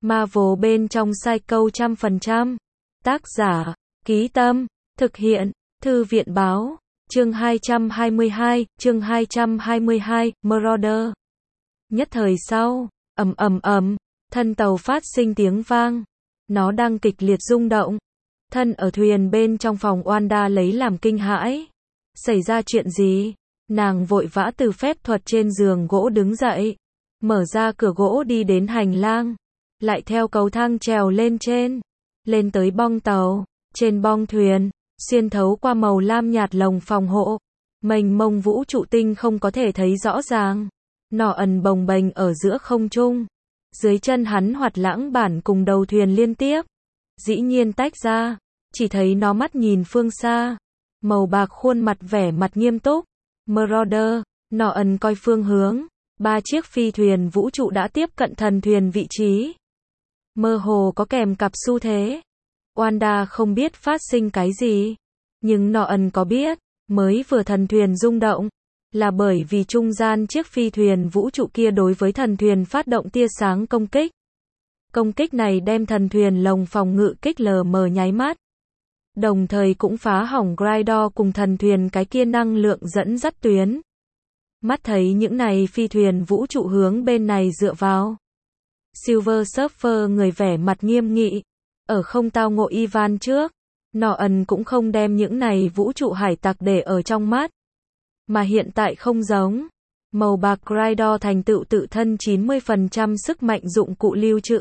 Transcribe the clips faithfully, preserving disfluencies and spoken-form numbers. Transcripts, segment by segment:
Marvel bên trong Psycho trăm phần trăm. Tác giả, Ký Tâm, thực hiện, Thư viện báo, chương hai trăm hai mươi hai, chương hai trăm hai mươi hai, Marauder. Nhất thời sau, ầm ầm ầm, thân tàu phát sinh tiếng vang. Nó đang kịch liệt rung động. Thân ở thuyền bên trong phòng Wanda lấy làm kinh hãi. Xảy ra chuyện gì? Nàng vội vã từ phép thuật trên giường gỗ đứng dậy, mở ra cửa gỗ đi đến hành lang, lại theo cầu thang trèo lên trên, lên tới bong tàu. Trên bong thuyền, xuyên thấu qua màu lam nhạt lồng phòng hộ, mênh mông vũ trụ tinh không có thể thấy rõ ràng. Nọ ẩn bồng bềnh ở giữa không trung. Dưới chân hắn hoạt lãng bản cùng đầu thuyền liên tiếp, dĩ nhiên tách ra, chỉ thấy nó mắt nhìn phương xa, màu bạc khuôn mặt vẻ mặt nghiêm túc. Marauder, nọ ẩn coi phương hướng, ba chiếc phi thuyền vũ trụ đã tiếp cận thần thuyền vị trí. Mơ hồ có kèm cặp xu thế. Wanda không biết phát sinh cái gì, nhưng nọ ẩn có biết, mới vừa thần thuyền rung động, là bởi vì trung gian chiếc phi thuyền vũ trụ kia đối với thần thuyền phát động tia sáng công kích. Công kích này đem thần thuyền lồng phòng ngự kích lờ mờ nháy mắt. Đồng thời cũng phá hỏng Grydor cùng thần thuyền cái kia năng lượng dẫn dắt tuyến. Mắt thấy những này phi thuyền vũ trụ hướng bên này dựa vào. Silver Surfer người vẻ mặt nghiêm nghị. Ở không tao ngộ Ivan trước, nọ ẩn cũng không đem những này vũ trụ hải tặc để ở trong mắt. Mà hiện tại không giống. Màu bạc Grydor thành tựu tự thân chín mươi phần trăm sức mạnh dụng cụ lưu trữ.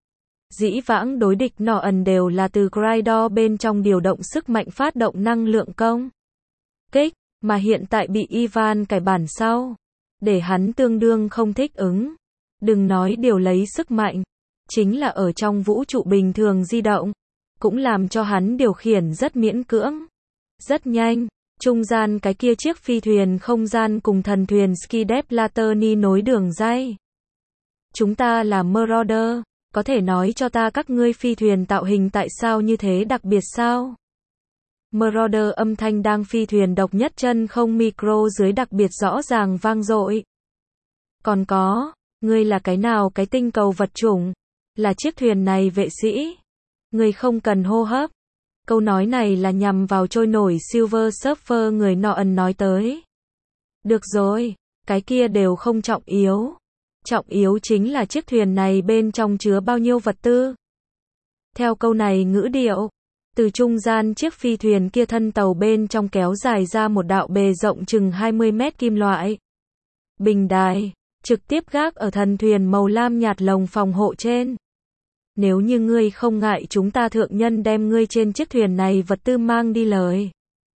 Dĩ vãng đối địch nọ ẩn đều là từ Grydor bên trong điều động sức mạnh phát động năng lượng công kích, mà hiện tại bị Ivan cải bản sau, để hắn tương đương không thích ứng. Đừng nói điều lấy sức mạnh, chính là ở trong vũ trụ bình thường di động, cũng làm cho hắn điều khiển rất miễn cưỡng. Rất nhanh, trung gian cái kia chiếc phi thuyền không gian cùng thần thuyền Skidep Latterny nối đường ray. Chúng ta là Marauder, có thể nói cho ta các ngươi phi thuyền tạo hình tại sao như thế đặc biệt sao? Marauder âm thanh đang phi thuyền độc nhất chân không micro dưới đặc biệt rõ ràng vang dội. Còn có, ngươi là cái nào cái tinh cầu vật chủng? Là chiếc thuyền này vệ sĩ? Ngươi không cần hô hấp. Câu nói này là nhằm vào trôi nổi Silver Surfer người nọ ẩn nói tới. Được rồi, cái kia đều không trọng yếu. Trọng yếu chính là chiếc thuyền này bên trong chứa bao nhiêu vật tư. Theo câu này ngữ điệu, từ trung gian chiếc phi thuyền kia thân tàu bên trong kéo dài ra một đạo bề rộng chừng hai mươi mét kim loại. Bình đài, trực tiếp gác ở thần thuyền màu lam nhạt lồng phòng hộ trên. Nếu như ngươi không ngại chúng ta thượng nhân đem ngươi trên chiếc thuyền này vật tư mang đi lời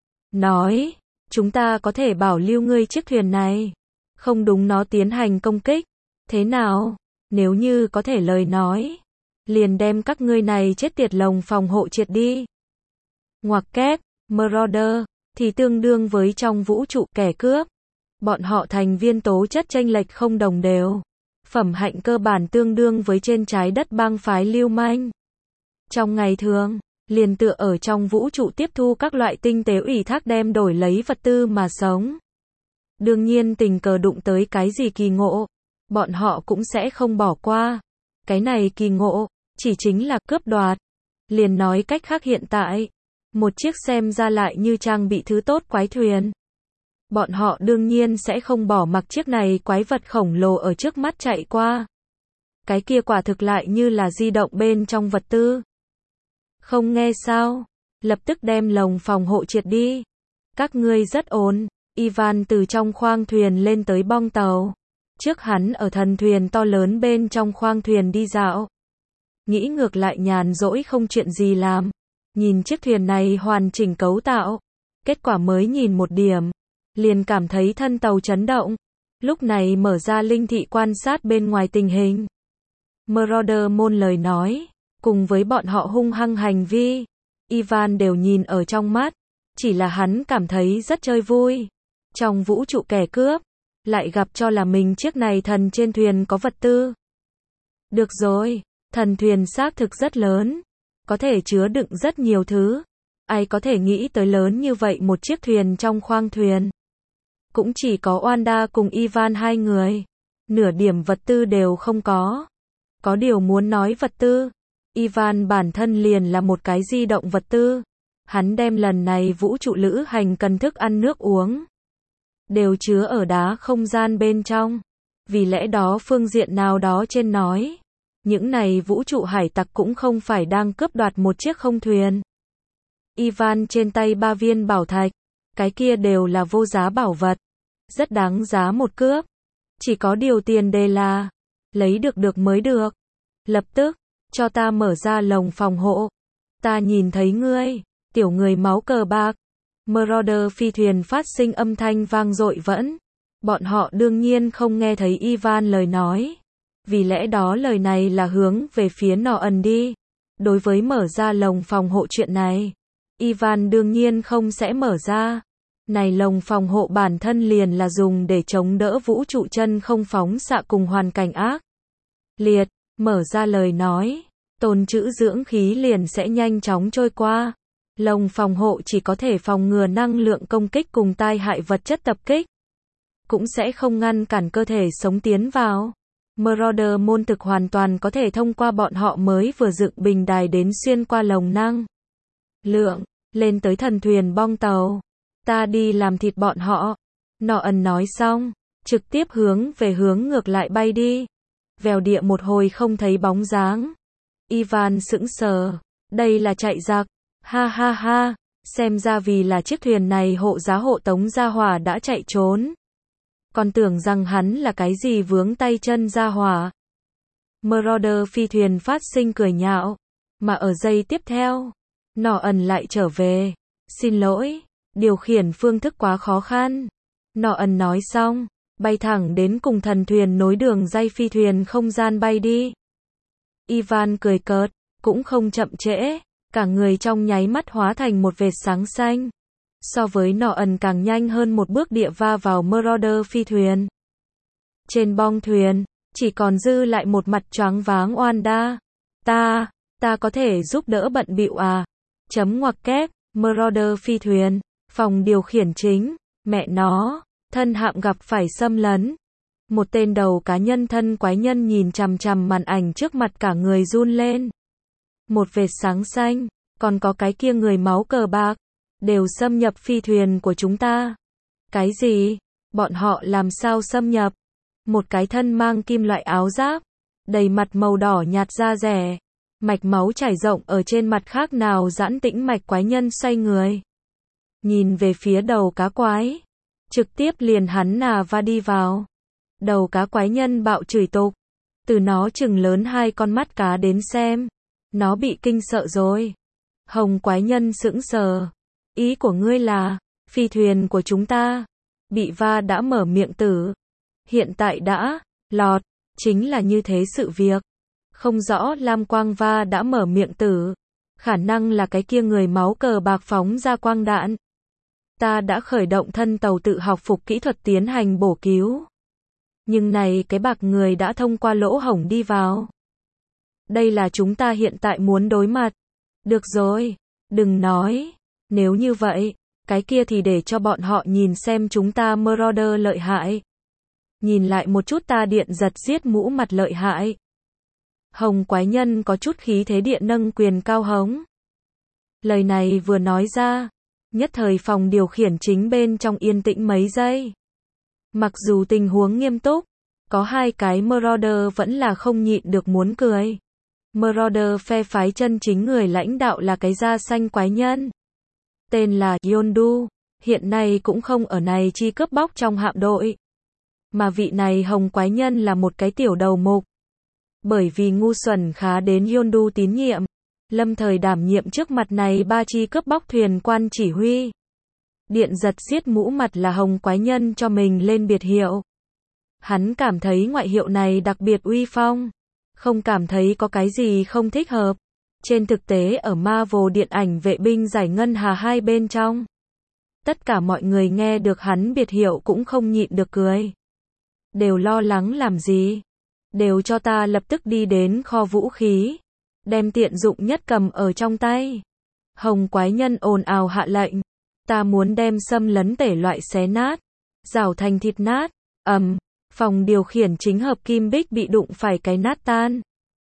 nói, chúng ta có thể bảo lưu ngươi chiếc thuyền này, không đúng nó tiến hành công kích. Thế nào? Nếu như có thể lời nói, liền đem các ngươi này chết tiệt lồng phòng hộ triệt đi. Ngoặc kép, Marauder, thì tương đương với trong vũ trụ kẻ cướp. Bọn họ thành viên tố chất chênh lệch không đồng đều. Phẩm hạnh cơ bản tương đương với trên trái đất bang phái lưu manh. Trong ngày thường, liền tựa ở trong vũ trụ tiếp thu các loại tinh tế ủy thác đem đổi lấy vật tư mà sống. Đương nhiên tình cờ đụng tới cái gì kỳ ngộ, bọn họ cũng sẽ không bỏ qua. Cái này kỳ ngộ, chỉ chính là cướp đoạt. Liền nói cách khác hiện tại, một chiếc xem ra lại như trang bị thứ tốt quái thuyền. Bọn họ đương nhiên sẽ không bỏ mặc chiếc này quái vật khổng lồ ở trước mắt chạy qua. Cái kia quả thực lại như là di động bên trong vật tư. Không nghe sao? Lập tức đem lồng phòng hộ triệt đi. Các ngươi rất ổn. Ivan từ trong khoang thuyền lên tới bong tàu. Trước hắn ở thần thuyền to lớn bên trong khoang thuyền đi dạo. Nghĩ ngược lại nhàn rỗi không chuyện gì làm. Nhìn chiếc thuyền này hoàn chỉnh cấu tạo. Kết quả mới nhìn một điểm, liền cảm thấy thân tàu chấn động. Lúc này mở ra linh thị quan sát bên ngoài tình hình. Marauder môn lời nói, cùng với bọn họ hung hăng hành vi, Ivan đều nhìn ở trong mắt. Chỉ là hắn cảm thấy rất chơi vui. Trong vũ trụ kẻ cướp, lại gặp cho là mình chiếc này thần trên thuyền có vật tư. Được rồi, thần thuyền xác thực rất lớn, có thể chứa đựng rất nhiều thứ. Ai có thể nghĩ tới lớn như vậy một chiếc thuyền trong khoang thuyền. Cũng chỉ có Wanda cùng Ivan hai người. Nửa điểm vật tư đều không có. Có điều muốn nói vật tư, Ivan bản thân liền là một cái di động vật tư. Hắn đem lần này vũ trụ lữ hành cần thức ăn nước uống đều chứa ở đá không gian bên trong. Vì lẽ đó phương diện nào đó trên nói, những này vũ trụ hải tặc cũng không phải đang cướp đoạt một chiếc không thuyền. Ivan trên tay ba viên bảo thạch, cái kia đều là vô giá bảo vật, rất đáng giá một cướp. Chỉ có điều tiền đề là lấy được được mới được. Lập tức cho ta mở ra lồng phòng hộ. Ta nhìn thấy ngươi, tiểu người máu cờ bạc. Marauder phi thuyền phát sinh âm thanh vang dội vẫn. Bọn họ đương nhiên không nghe thấy Ivan lời nói. Vì lẽ đó lời này là hướng về phía nọ ẩn đi. Đối với mở ra lồng phòng hộ chuyện này, Ivan đương nhiên không sẽ mở ra. Này lồng phòng hộ bản thân liền là dùng để chống đỡ vũ trụ chân không phóng xạ cùng hoàn cảnh ác liệt. Mở ra lời nói, tồn trữ dưỡng khí liền sẽ nhanh chóng trôi qua. Lồng phòng hộ chỉ có thể phòng ngừa năng lượng công kích cùng tai hại vật chất tập kích, cũng sẽ không ngăn cản cơ thể sống tiến vào. Marauder môn thực hoàn toàn có thể thông qua bọn họ mới vừa dựng bình đài đến xuyên qua lồng năng lượng, lên tới thần thuyền bong tàu. Ta đi làm thịt bọn họ. Nọ ẩn nói xong, trực tiếp hướng về hướng ngược lại bay đi. Vèo địa một hồi không thấy bóng dáng. Ivan sững sờ. Đây là chạy giặc. Ha ha ha. Xem ra vì là chiếc thuyền này hộ giá hộ tống gia hỏa đã chạy trốn. Còn tưởng rằng hắn là cái gì vướng tay chân gia hỏa. Marauder phi thuyền phát sinh cười nhạo. Mà ở giây tiếp theo, nọ ẩn lại trở về. Xin lỗi, điều khiển phương thức quá khó khăn. Nọ ẩn nói xong, bay thẳng đến cùng thần thuyền nối đường dây phi thuyền không gian bay đi. Ivan cười cợt, cũng không chậm trễ, cả người trong nháy mắt hóa thành một vệt sáng xanh. So với nọ ẩn càng nhanh hơn một bước địa va vào Marauder phi thuyền. Trên bong thuyền, chỉ còn dư lại một mặt choáng váng Wanda. Ta, ta có thể giúp đỡ bận bịu à? Chấm ngoặc kép, Marauder phi thuyền, phòng điều khiển chính, mẹ nó, thân hạm gặp phải xâm lấn. Một tên đầu cá nhân thân quái nhân nhìn chằm chằm màn ảnh trước mặt cả người run lên. Một vệt sáng xanh, còn có cái kia người máu cờ bạc, đều xâm nhập phi thuyền của chúng ta. Cái gì? Bọn họ làm sao xâm nhập? Một cái thân mang kim loại áo giáp, đầy mặt màu đỏ nhạt da rẻ, mạch máu trải rộng ở trên mặt khác nào giãn tĩnh mạch quái nhân xoay người. Nhìn về phía đầu cá quái, trực tiếp liền hắn nà va đi vào. Đầu cá quái nhân bạo chửi tục, từ nó chừng lớn hai con mắt cá đến xem, nó bị kinh sợ rồi. Hồng quái nhân sững sờ, ý của ngươi là, phi thuyền của chúng ta, bị va đã mở miệng tử, hiện tại đã, lọt, chính là như thế sự việc. Không rõ lam quang va đã mở miệng tử, khả năng là cái kia người máu cờ bạc phóng ra quang đạn. Ta đã khởi động thân tàu tự học phục kỹ thuật tiến hành bổ cứu. Nhưng này cái bạc người đã thông qua lỗ hổng đi vào. Đây là chúng ta hiện tại muốn đối mặt. Được rồi, đừng nói. Nếu như vậy, cái kia thì để cho bọn họ nhìn xem chúng ta Marauder lợi hại. Nhìn lại một chút ta điện giật giết mũ mặt lợi hại. Hồng quái nhân có chút khí thế điện nâng quyền cao hống. Lời này vừa nói ra, nhất thời phòng điều khiển chính bên trong yên tĩnh mấy giây. Mặc dù tình huống nghiêm túc, có hai cái Marauder vẫn là không nhịn được muốn cười. Marauder phe phái chân chính người lãnh đạo là cái da xanh quái nhân. Tên là Yondu, hiện nay cũng không ở này chi cướp bóc trong hạm đội. Mà vị này hồng quái nhân là một cái tiểu đầu mục. Bởi vì ngu xuẩn khá đến Yondu tín nhiệm, lâm thời đảm nhiệm trước mặt này ba chi cướp bóc thuyền quan chỉ huy. Điện giật xiết mũ mặt là hồng quái nhân cho mình lên biệt hiệu. Hắn cảm thấy ngoại hiệu này đặc biệt uy phong, không cảm thấy có cái gì không thích hợp. Trên thực tế ở Marvel điện ảnh vệ binh giải ngân hà hai bên trong, tất cả mọi người nghe được hắn biệt hiệu cũng không nhịn được cười. Đều lo lắng làm gì? Đều cho ta lập tức đi đến kho vũ khí, đem tiện dụng nhất cầm ở trong tay. Hồng quái nhân ồn ào hạ lệnh. Ta muốn đem xâm lấn tể loại xé nát, rào thành thịt nát. Ầm, phòng điều khiển chính hợp kim bích bị đụng phải cái nát tan.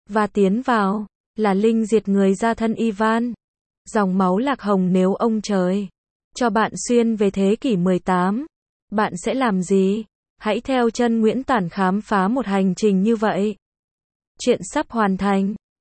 và tiến vào, là linh diệt người gia thân Ivan. Dòng máu lạc hồng nếu ông trời cho bạn xuyên về thế kỷ mười tám, bạn sẽ làm gì? Hãy theo chân Nguyễn Tản khám phá một hành trình như vậy. Chuyện sắp hoàn thành.